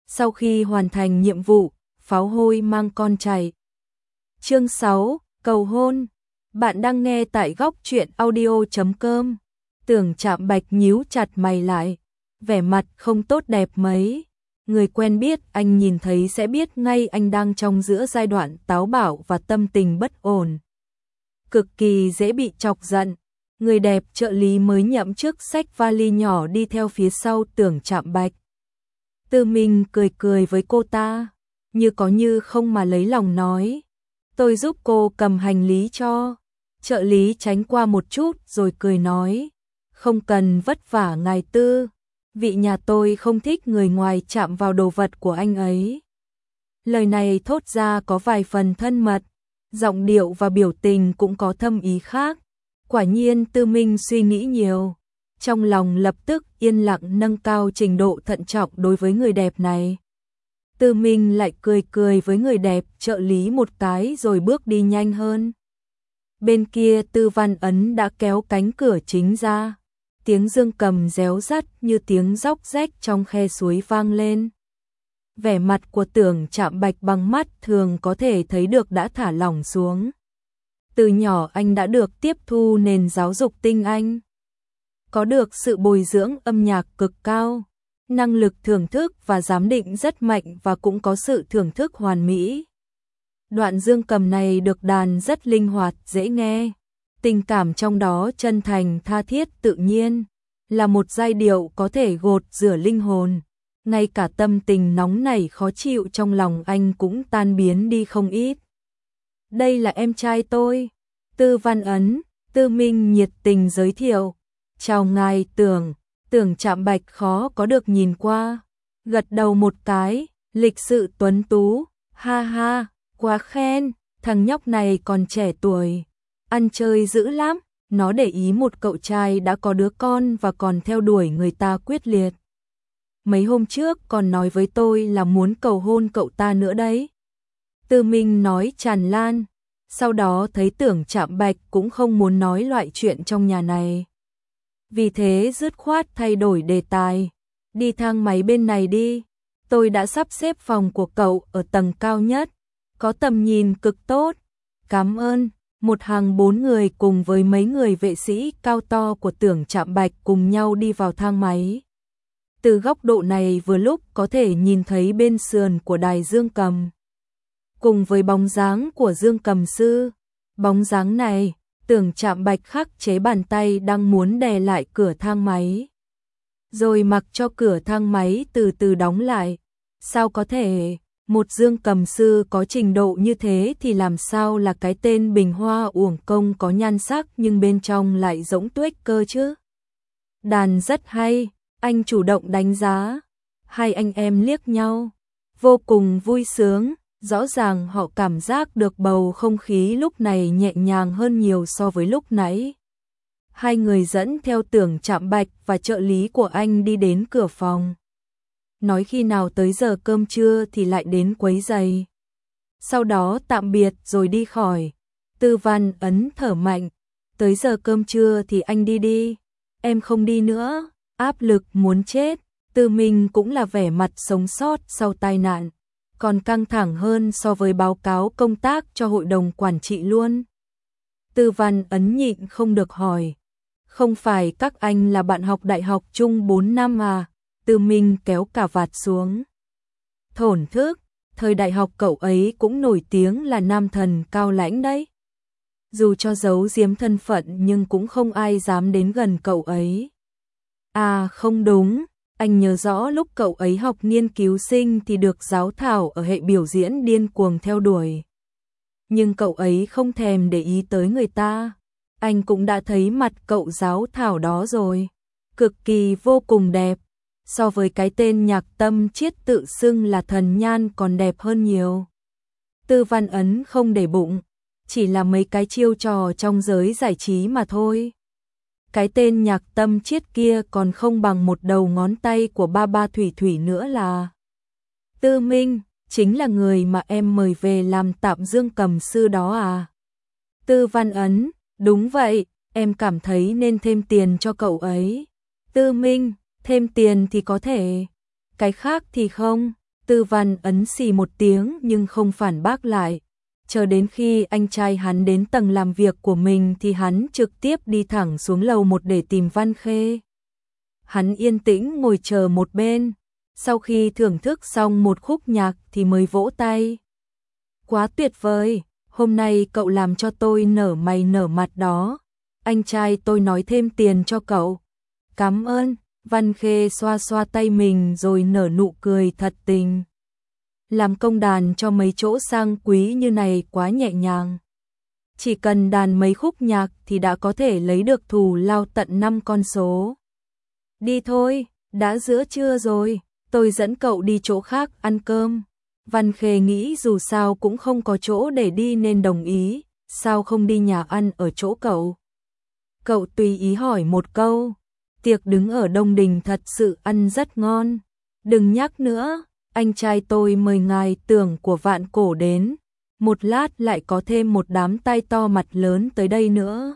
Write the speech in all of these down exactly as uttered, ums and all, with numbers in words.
Sau khi hoàn thành nhiệm vụ, pháo hôi mang con chạy. Chương sáu, cầu hôn. Bạn đang nghe tại góc truyện audio chấm com. Tưởng Trạm Bạch nhíu chặt mày lại, vẻ mặt không tốt đẹp mấy. Người quen biết anh nhìn thấy sẽ biết ngay anh đang trong giữa giai đoạn táo bạo và tâm tình bất ổn. Cực kỳ dễ bị chọc giận. Người đẹp trợ lý mới nhậm chức xách vali nhỏ đi theo phía sau Tưởng Trạm Bạch. Tư Minh cười cười với cô ta, như có như không mà lấy lòng nói. Tôi giúp cô cầm hành lý cho. Trợ lý tránh qua một chút rồi cười nói. Không cần vất vả ngài Tư. Vị nhà tôi không thích người ngoài chạm vào đồ vật của anh ấy. Lời này thốt ra có vài phần thân mật, giọng điệu và biểu tình cũng có thâm ý khác. Quả nhiên Tư Minh suy nghĩ nhiều, trong lòng lập tức yên lặng nâng cao trình độ thận trọng đối với người đẹp này. Tư Minh lại cười cười với người đẹp trợ lý một cái rồi bước đi nhanh hơn. Bên kia Tư Văn Ấn đã kéo cánh cửa chính ra. Tiếng dương cầm réo rắt như tiếng róc rách trong khe suối vang lên. Vẻ mặt của Tưởng Trạm Bạch bằng mắt thường có thể thấy được đã thả lỏng xuống. Từ nhỏ anh đã được tiếp thu nền giáo dục tinh anh. Có được sự bồi dưỡng âm nhạc cực cao, năng lực thưởng thức và giám định rất mạnh và cũng có sự thưởng thức hoàn mỹ. Đoạn dương cầm này được đàn rất linh hoạt, dễ nghe. Tình cảm trong đó chân thành, tha thiết, tự nhiên, là một giai điệu có thể gột rửa linh hồn. Ngay cả tâm tình nóng nảy khó chịu trong lòng anh cũng tan biến đi không ít. Đây là em trai tôi, Tư Văn Ấn. Tư Minh nhiệt tình giới thiệu. Chào ngài Tưởng. Tưởng Trạm Bạch khó có được nhìn qua, gật đầu một cái, lịch sự tuấn tú. Ha ha, quá khen, thằng nhóc này còn trẻ tuổi, ăn chơi dữ lắm. Nó để ý một cậu trai đã có đứa con và còn theo đuổi người ta quyết liệt. Mấy hôm trước còn nói với tôi là muốn cầu hôn cậu ta nữa đấy. Tư Minh nói tràn lan. Sau đó thấy Tưởng Trạm Bạch cũng không muốn nói loại chuyện trong nhà này, vì thế dứt khoát thay đổi đề tài. Đi thang máy bên này đi. Tôi đã sắp xếp phòng của cậu ở tầng cao nhất, có tầm nhìn cực tốt. Cảm ơn. Một hàng bốn người cùng với mấy người vệ sĩ cao to của Tưởng Trạm Bạch cùng nhau đi vào thang máy. Từ góc độ này vừa lúc có thể nhìn thấy bên sườn của đài dương cầm, cùng với bóng dáng của dương cầm sư. Bóng dáng này, Tưởng Trạm Bạch khắc chế bàn tay đang muốn đè lại cửa thang máy, rồi mặc cho cửa thang máy từ từ đóng lại. Sao có thể, một dương cầm sư có trình độ như thế thì làm sao là cái tên bình hoa uổng công có nhan sắc nhưng bên trong lại rỗng tuếch cơ chứ. Đàn rất hay, anh chủ động đánh giá. Hai anh em liếc nhau, vô cùng vui sướng. Rõ ràng họ cảm giác được bầu không khí lúc này nhẹ nhàng hơn nhiều so với lúc nãy. Hai người dẫn theo Tưởng Trạm Bạch và trợ lý của anh đi đến cửa phòng, nói khi nào tới giờ cơm trưa thì lại đến quấy giày. Sau đó tạm biệt rồi đi khỏi. Tư Văn Ấn thở mạnh. Tới giờ cơm trưa thì anh đi đi, em không đi nữa. Áp lực muốn chết. Tư Minh cũng là vẻ mặt sống sót sau tai nạn, còn căng thẳng hơn so với báo cáo công tác cho hội đồng quản trị luôn. Tư Văn Ấn nhịn không được hỏi. Không phải các anh là bạn học đại học chung bốn năm à? Tư Minh kéo cà vạt xuống. Thổn thức, thời đại học cậu ấy cũng nổi tiếng là nam thần cao lãnh đấy. Dù cho giấu giếm thân phận nhưng cũng không ai dám đến gần cậu ấy. À không đúng, anh nhớ rõ lúc cậu ấy học nghiên cứu sinh thì được giáo thảo ở hệ biểu diễn điên cuồng theo đuổi. Nhưng cậu ấy không thèm để ý tới người ta. Anh cũng đã thấy mặt cậu giáo thảo đó rồi. Cực kỳ vô cùng đẹp. So với cái tên Nhạc Tâm Chiết tự xưng là thần nhan còn đẹp hơn nhiều. Tư Văn Ấn không để bụng, chỉ là mấy cái chiêu trò trong giới giải trí mà thôi. Cái tên Nhạc Tâm Chiết kia còn không bằng một đầu ngón tay của ba ba Thủy Thủy nữa là. Tư Minh, chính là người mà em mời về làm tạm dương cầm sư đó à? Tư Văn Ấn, đúng vậy, em cảm thấy nên thêm tiền cho cậu ấy. Tư Minh, thêm tiền thì có thể, cái khác thì không. Tư Văn Ấn xì một tiếng nhưng không phản bác lại. Chờ đến khi anh trai hắn đến tầng làm việc của mình thì hắn trực tiếp đi thẳng xuống lầu một để tìm Văn Khê. Hắn yên tĩnh ngồi chờ một bên, sau khi thưởng thức xong một khúc nhạc thì mới vỗ tay. Quá tuyệt vời, hôm nay cậu làm cho tôi nở mày nở mặt đó. Anh trai tôi nói thêm tiền cho cậu. Cảm ơn, Văn Khê xoa xoa tay mình rồi nở nụ cười thật tình. Làm công đàn cho mấy chỗ sang quý như này quá nhẹ nhàng. Chỉ cần đàn mấy khúc nhạc thì đã có thể lấy được thù lao tận năm con số. Đi thôi, đã giữa trưa rồi, tôi dẫn cậu đi chỗ khác ăn cơm. Văn Khê nghĩ dù sao cũng không có chỗ để đi nên đồng ý, sao không đi nhà ăn ở chỗ cậu? Cậu tùy ý hỏi một câu, tiệc đứng ở Đông Đình thật sự ăn rất ngon. Đừng nhắc nữa, anh trai tôi mời ngài Tưởng của Vạn Cổ đến, một lát lại có thêm một đám tai to mặt lớn tới đây nữa.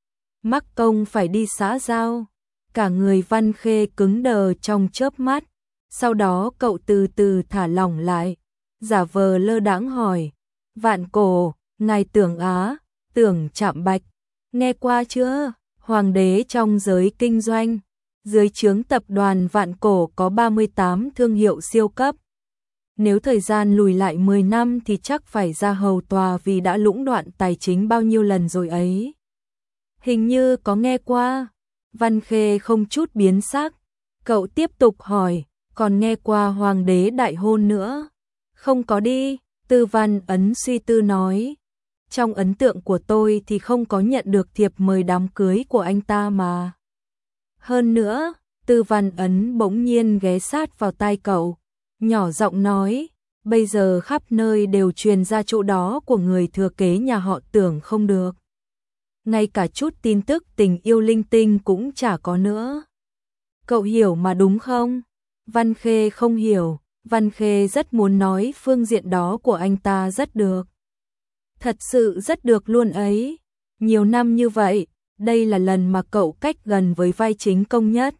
Mắc công phải đi xã giao. Cả người Văn Khê cứng đờ trong chớp mắt, sau đó cậu từ từ thả lỏng lại, giả vờ lơ đãng hỏi, Vạn Cổ, ngài Tưởng á, Tưởng Trạm Bạch, nghe qua chưa? Hoàng đế trong giới kinh doanh, dưới trướng tập đoàn Vạn Cổ có ba mươi tám thương hiệu siêu cấp. Nếu thời gian lùi lại mười năm thì chắc phải ra hầu tòa vì đã lũng đoạn tài chính bao nhiêu lần rồi ấy. Hình như có nghe qua. Văn Khê không chút biến sắc, cậu tiếp tục hỏi, còn nghe qua hoàng đế đại hôn nữa? Không có đi, Tư Văn Ấn suy tư nói. Trong ấn tượng của tôi thì không có nhận được thiệp mời đám cưới của anh ta mà. Hơn nữa, Tư Văn Ấn bỗng nhiên ghé sát vào tai cậu, nhỏ giọng nói, bây giờ khắp nơi đều truyền ra chỗ đó của người thừa kế nhà họ Tưởng không được. Ngay cả chút tin tức tình yêu linh tinh cũng chả có nữa. Cậu hiểu mà đúng không? Văn Khê không hiểu, Văn Khê rất muốn nói phương diện đó của anh ta rất được. Thật sự rất được luôn ấy. Nhiều năm như vậy, đây là lần mà cậu cách gần với vai chính công nhất.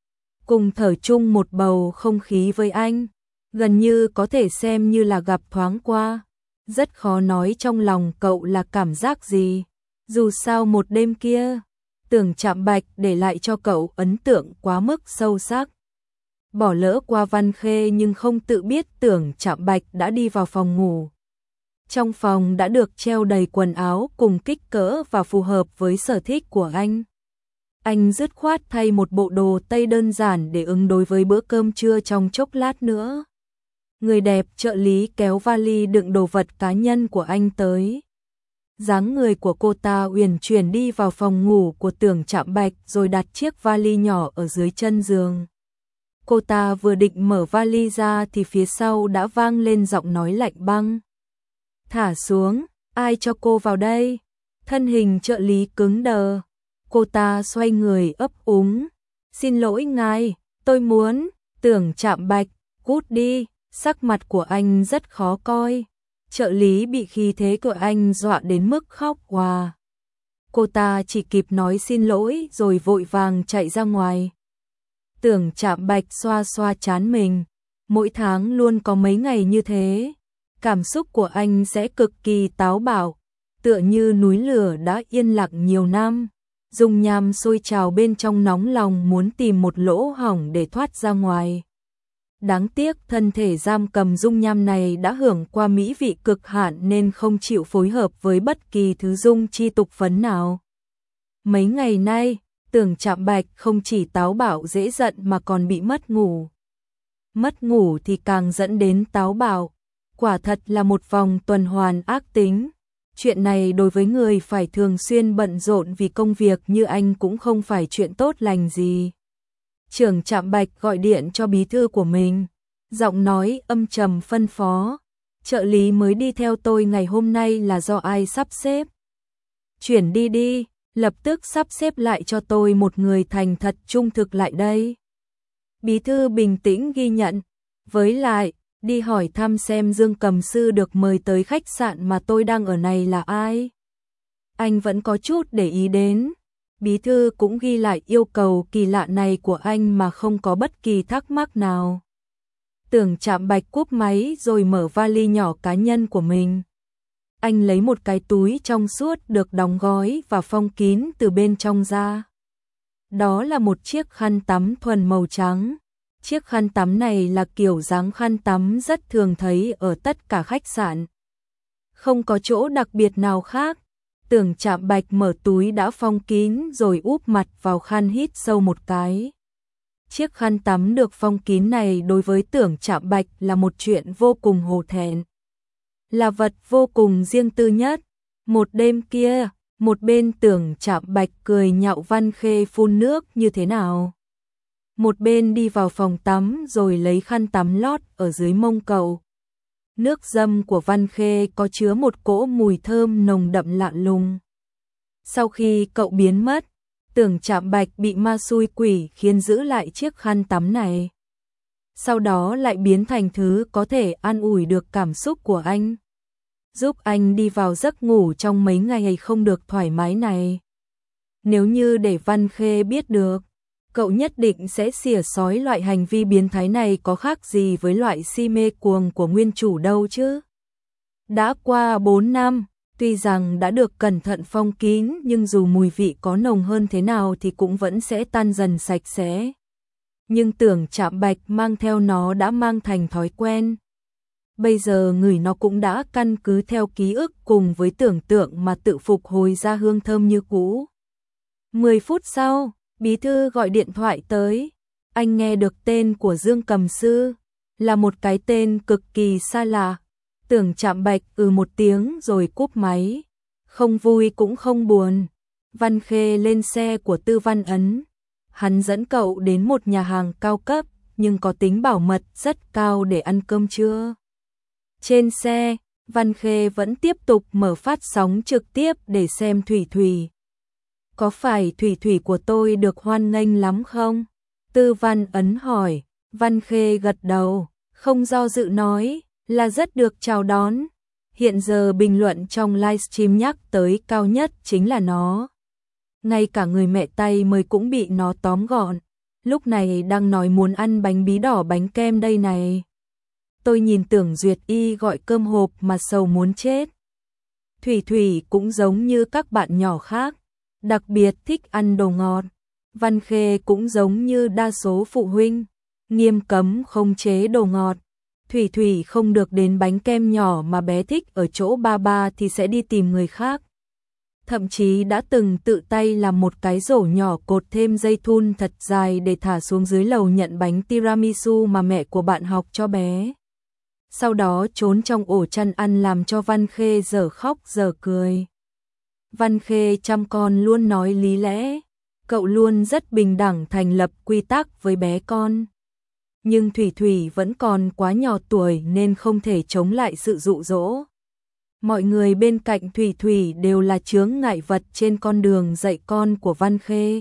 Cùng thở chung một bầu không khí với anh, gần như có thể xem như là gặp thoáng qua. Rất khó nói trong lòng cậu là cảm giác gì. Dù sao một đêm kia, Tưởng Trạm Bạch để lại cho cậu ấn tượng quá mức sâu sắc. Bỏ lỡ qua Văn Khê nhưng không tự biết Tưởng Trạm Bạch đã đi vào phòng ngủ. Trong phòng đã được treo đầy quần áo cùng kích cỡ và phù hợp với sở thích của anh. Anh dứt khoát thay một bộ đồ tây đơn giản để ứng đối với bữa cơm trưa trong chốc lát nữa. Người đẹp trợ lý kéo vali đựng đồ vật cá nhân của anh tới. Dáng người của cô ta uyển chuyển đi vào phòng ngủ của Tưởng Trạm Bạch rồi đặt chiếc vali nhỏ ở dưới chân giường. Cô ta vừa định mở vali ra thì phía sau đã vang lên giọng nói lạnh băng. Thả xuống, ai cho cô vào đây? Thân hình trợ lý cứng đờ. Cô ta xoay người ấp úng. Xin lỗi ngài, tôi muốn. Tưởng Trạm Bạch, cút đi. Sắc mặt của anh rất khó coi. Trợ lý bị khí thế của anh dọa đến mức khóc òa. Cô ta chỉ kịp nói xin lỗi rồi vội vàng chạy ra ngoài. Tưởng Trạm Bạch xoa xoa trán mình. Mỗi tháng luôn có mấy ngày như thế. Cảm xúc của anh sẽ cực kỳ táo bạo, tựa như núi lửa đã yên lặng nhiều năm. Dung nham sôi trào bên trong nóng lòng muốn tìm một lỗ hổng để thoát ra ngoài. Đáng tiếc thân thể giam cầm dung nham này đã hưởng qua mỹ vị cực hạn nên không chịu phối hợp với bất kỳ thứ dung chi tục phấn nào. Mấy ngày nay, Tưởng Trạm Bạch không chỉ táo bạo dễ giận mà còn bị mất ngủ. Mất ngủ thì càng dẫn đến táo bạo. Quả thật là một vòng tuần hoàn ác tính. Chuyện này đối với người phải thường xuyên bận rộn vì công việc như anh cũng không phải chuyện tốt lành gì. Trưởng Trạm Bạch gọi điện cho bí thư của mình, giọng nói âm trầm phân phó, trợ lý mới đi theo tôi ngày hôm nay là do ai sắp xếp? Chuyển đi đi, lập tức sắp xếp lại cho tôi một người thành thật trung thực lại đây. Bí thư bình tĩnh ghi nhận, với lại, đi hỏi thăm xem Dương Cầm Sư được mời tới khách sạn mà tôi đang ở này là ai. Anh vẫn có chút để ý đến. Bí thư cũng ghi lại yêu cầu kỳ lạ này của anh mà không có bất kỳ thắc mắc nào. Tưởng Trạm Bạch cúp máy rồi mở vali nhỏ cá nhân của mình. Anh lấy một cái túi trong suốt được đóng gói và phong kín từ bên trong ra. Đó là một chiếc khăn tắm thuần màu trắng. Chiếc khăn tắm này là kiểu dáng khăn tắm rất thường thấy ở tất cả khách sạn. Không có chỗ đặc biệt nào khác. Tưởng Trạm Bạch mở túi đã phong kín rồi úp mặt vào khăn hít sâu một cái. Chiếc khăn tắm được phong kín này đối với Tưởng Trạm Bạch là một chuyện vô cùng hổ thẹn. Là vật vô cùng riêng tư nhất. Một đêm kia, một bên Tưởng Trạm Bạch cười nhạo Văn Khê phun nước như thế nào. Một bên đi vào phòng tắm rồi lấy khăn tắm lót ở dưới mông cậu. Nước dâm của Văn Khê có chứa một cỗ mùi thơm nồng đậm lạ lùng. Sau khi cậu biến mất, Tưởng Trạm Bạch bị ma xui quỷ khiến giữ lại chiếc khăn tắm này. Sau đó lại biến thành thứ có thể an ủi được cảm xúc của anh, giúp anh đi vào giấc ngủ trong mấy ngày không được thoải mái này. Nếu như để Văn Khê biết được, cậu nhất định sẽ xỉa xói loại hành vi biến thái này có khác gì với loại si mê cuồng của nguyên chủ đâu chứ. Đã qua bốn năm, tuy rằng đã được cẩn thận phong kín nhưng dù mùi vị có nồng hơn thế nào thì cũng vẫn sẽ tan dần sạch sẽ. Nhưng Tưởng Trạm Bạch mang theo nó đã mang thành thói quen. Bây giờ người nó cũng đã căn cứ theo ký ức cùng với tưởng tượng mà tự phục hồi ra hương thơm như cũ. Mười phút sau, bí thư gọi điện thoại tới. Anh nghe được tên của Dương Cầm Sư, là một cái tên cực kỳ xa lạ. Tưởng Trạm Bạch ừ một tiếng rồi cúp máy. Không vui cũng không buồn. Văn Khê lên xe của Tư Văn Ấn. Hắn dẫn cậu đến một nhà hàng cao cấp nhưng có tính bảo mật rất cao để ăn cơm trưa. Trên xe, Văn Khê vẫn tiếp tục mở phát sóng trực tiếp để xem Thủy Thủy. Có phải Thủy Thủy của tôi được hoan nghênh lắm không? Tư Văn Ấn hỏi. Văn Khê gật đầu, không do dự nói là rất được chào đón. Hiện giờ bình luận trong livestream nhắc tới cao nhất chính là nó. Ngay cả người mẹ tay mới cũng bị nó tóm gọn. Lúc này đang nói muốn ăn bánh bí đỏ bánh kem đây này. Tôi nhìn Tưởng Duyệt Y gọi cơm hộp mà sầu muốn chết. Thủy Thủy cũng giống như các bạn nhỏ khác, đặc biệt thích ăn đồ ngọt. Văn Khê cũng giống như đa số phụ huynh, nghiêm cấm không chế đồ ngọt. Thủy Thủy không được đến bánh kem nhỏ mà bé thích ở chỗ ba ba thì sẽ đi tìm người khác. Thậm chí đã từng tự tay làm một cái rổ nhỏ cột thêm dây thun thật dài để thả xuống dưới lầu nhận bánh tiramisu mà mẹ của bạn học cho bé. Sau đó trốn trong ổ chăn ăn làm cho Văn Khê dở khóc dở cười. Văn Khê chăm con luôn nói lý lẽ, cậu luôn rất bình đẳng thành lập quy tắc với bé con. Nhưng Thủy Thủy vẫn còn quá nhỏ tuổi nên không thể chống lại sự dụ dỗ. Mọi người bên cạnh Thủy Thủy đều là chướng ngại vật trên con đường dạy con của Văn Khê.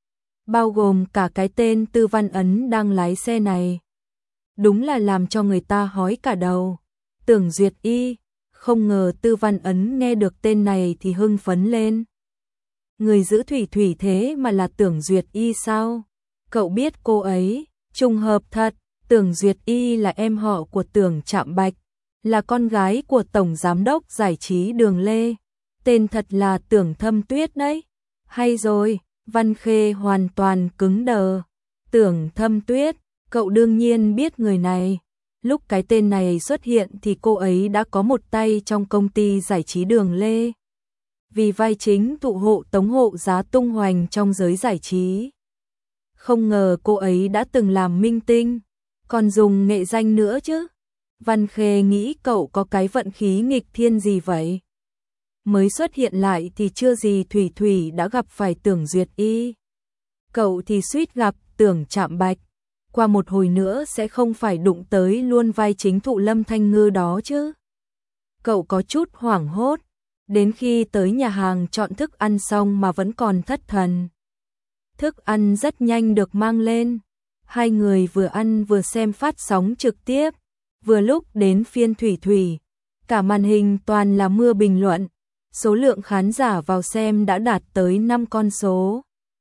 Bao gồm cả cái tên Tư Văn Ấn đang lái xe này. Đúng là làm cho người ta hói cả đầu. Tưởng Duyệt Y, không ngờ Tư Văn Ấn nghe được tên này thì hưng phấn lên. Người giữ Thủy Thủy thế mà là Tưởng Duyệt Y sao? Cậu biết cô ấy, trùng hợp thật, Tưởng Duyệt Y là em họ của Tưởng Trạm Bạch, là con gái của Tổng Giám đốc Giải trí Đường Lê. Tên thật là Tưởng Thâm Tuyết đấy. Hay rồi, Văn Khê hoàn toàn cứng đờ. Tưởng Thâm Tuyết, cậu đương nhiên biết người này. Lúc cái tên này xuất hiện thì cô ấy đã có một tay trong công ty giải trí Đường Lê. Vì vai chính thụ hộ tống hộ giá tung hoành trong giới giải trí. Không ngờ cô ấy đã từng làm minh tinh, còn dùng nghệ danh nữa chứ. Văn Khê nghĩ cậu có cái vận khí nghịch thiên gì vậy? Mới xuất hiện lại thì chưa gì Thủy Thủy đã gặp phải Tưởng Duyệt Y. Cậu thì suýt gặp Tưởng Trạm Bạch. Qua một hồi nữa sẽ không phải đụng tới luôn vai chính thụ Lâm Thanh Ngư đó chứ. Cậu có chút hoảng hốt, đến khi tới nhà hàng chọn thức ăn xong mà vẫn còn thất thần. Thức ăn rất nhanh được mang lên. Hai người vừa ăn vừa xem phát sóng trực tiếp. Vừa lúc đến phiên Thủy Thủy, cả màn hình toàn là mưa bình luận. Số lượng khán giả vào xem đã đạt tới năm con số.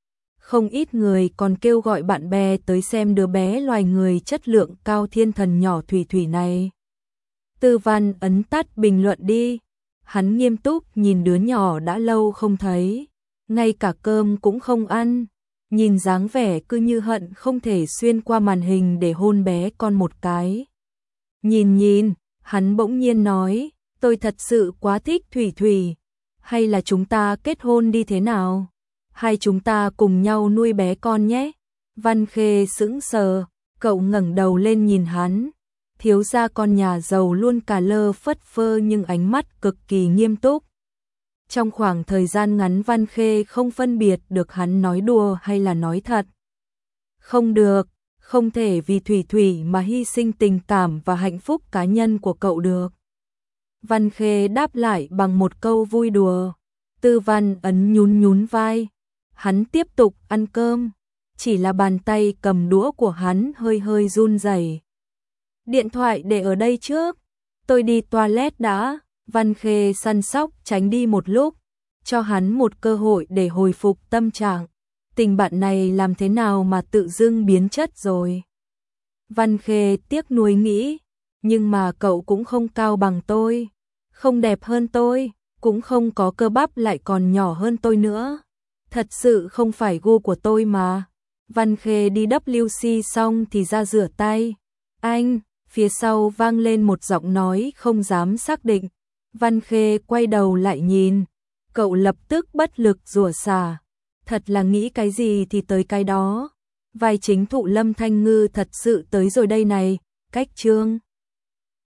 Không ít người còn kêu gọi bạn bè tới xem đứa bé loài người chất lượng cao thiên thần nhỏ Thủy Thủy này. Tư Văn ấn tắt bình luận đi. Hắn nghiêm túc nhìn đứa nhỏ đã lâu không thấy, ngay cả cơm cũng không ăn, nhìn dáng vẻ cứ như hận không thể xuyên qua màn hình để hôn bé con một cái. Nhìn nhìn, hắn bỗng nhiên nói, tôi thật sự quá thích Thủy Thủy, hay là chúng ta kết hôn đi thế nào? Hay chúng ta cùng nhau nuôi bé con nhé? Văn Khê sững sờ, cậu ngẩng đầu lên nhìn hắn. Thiếu gia con nhà giàu luôn cà lơ phất phơ nhưng ánh mắt cực kỳ nghiêm túc. Trong khoảng thời gian ngắn Văn Khê không phân biệt được hắn nói đùa hay là nói thật. Không được, không thể vì Thủy Thủy mà hy sinh tình cảm và hạnh phúc cá nhân của cậu được. Văn Khê đáp lại bằng một câu vui đùa. Tư Văn ấn nhún nhún vai. Hắn tiếp tục ăn cơm, chỉ là bàn tay cầm đũa của hắn hơi hơi run rẩy. Điện thoại để ở đây trước, tôi đi toilet đã. Văn Khê săn sóc tránh đi một lúc, cho hắn một cơ hội để hồi phục tâm trạng. Tình bạn này làm thế nào mà tự dưng biến chất rồi. Văn Khê tiếc nuối nghĩ, nhưng mà cậu cũng không cao bằng tôi, không đẹp hơn tôi, cũng không có cơ bắp lại còn nhỏ hơn tôi nữa. Thật sự không phải gu của tôi mà. Văn Khê đi vê xê xong thì ra rửa tay. Anh, phía sau vang lên một giọng nói không dám xác định. Văn Khê quay đầu lại nhìn, cậu lập tức bất lực rủa xả. Thật là nghĩ cái gì thì tới cái đó. Vai chính Thụ Lâm Thanh Ngư thật sự tới rồi đây này. Cách chương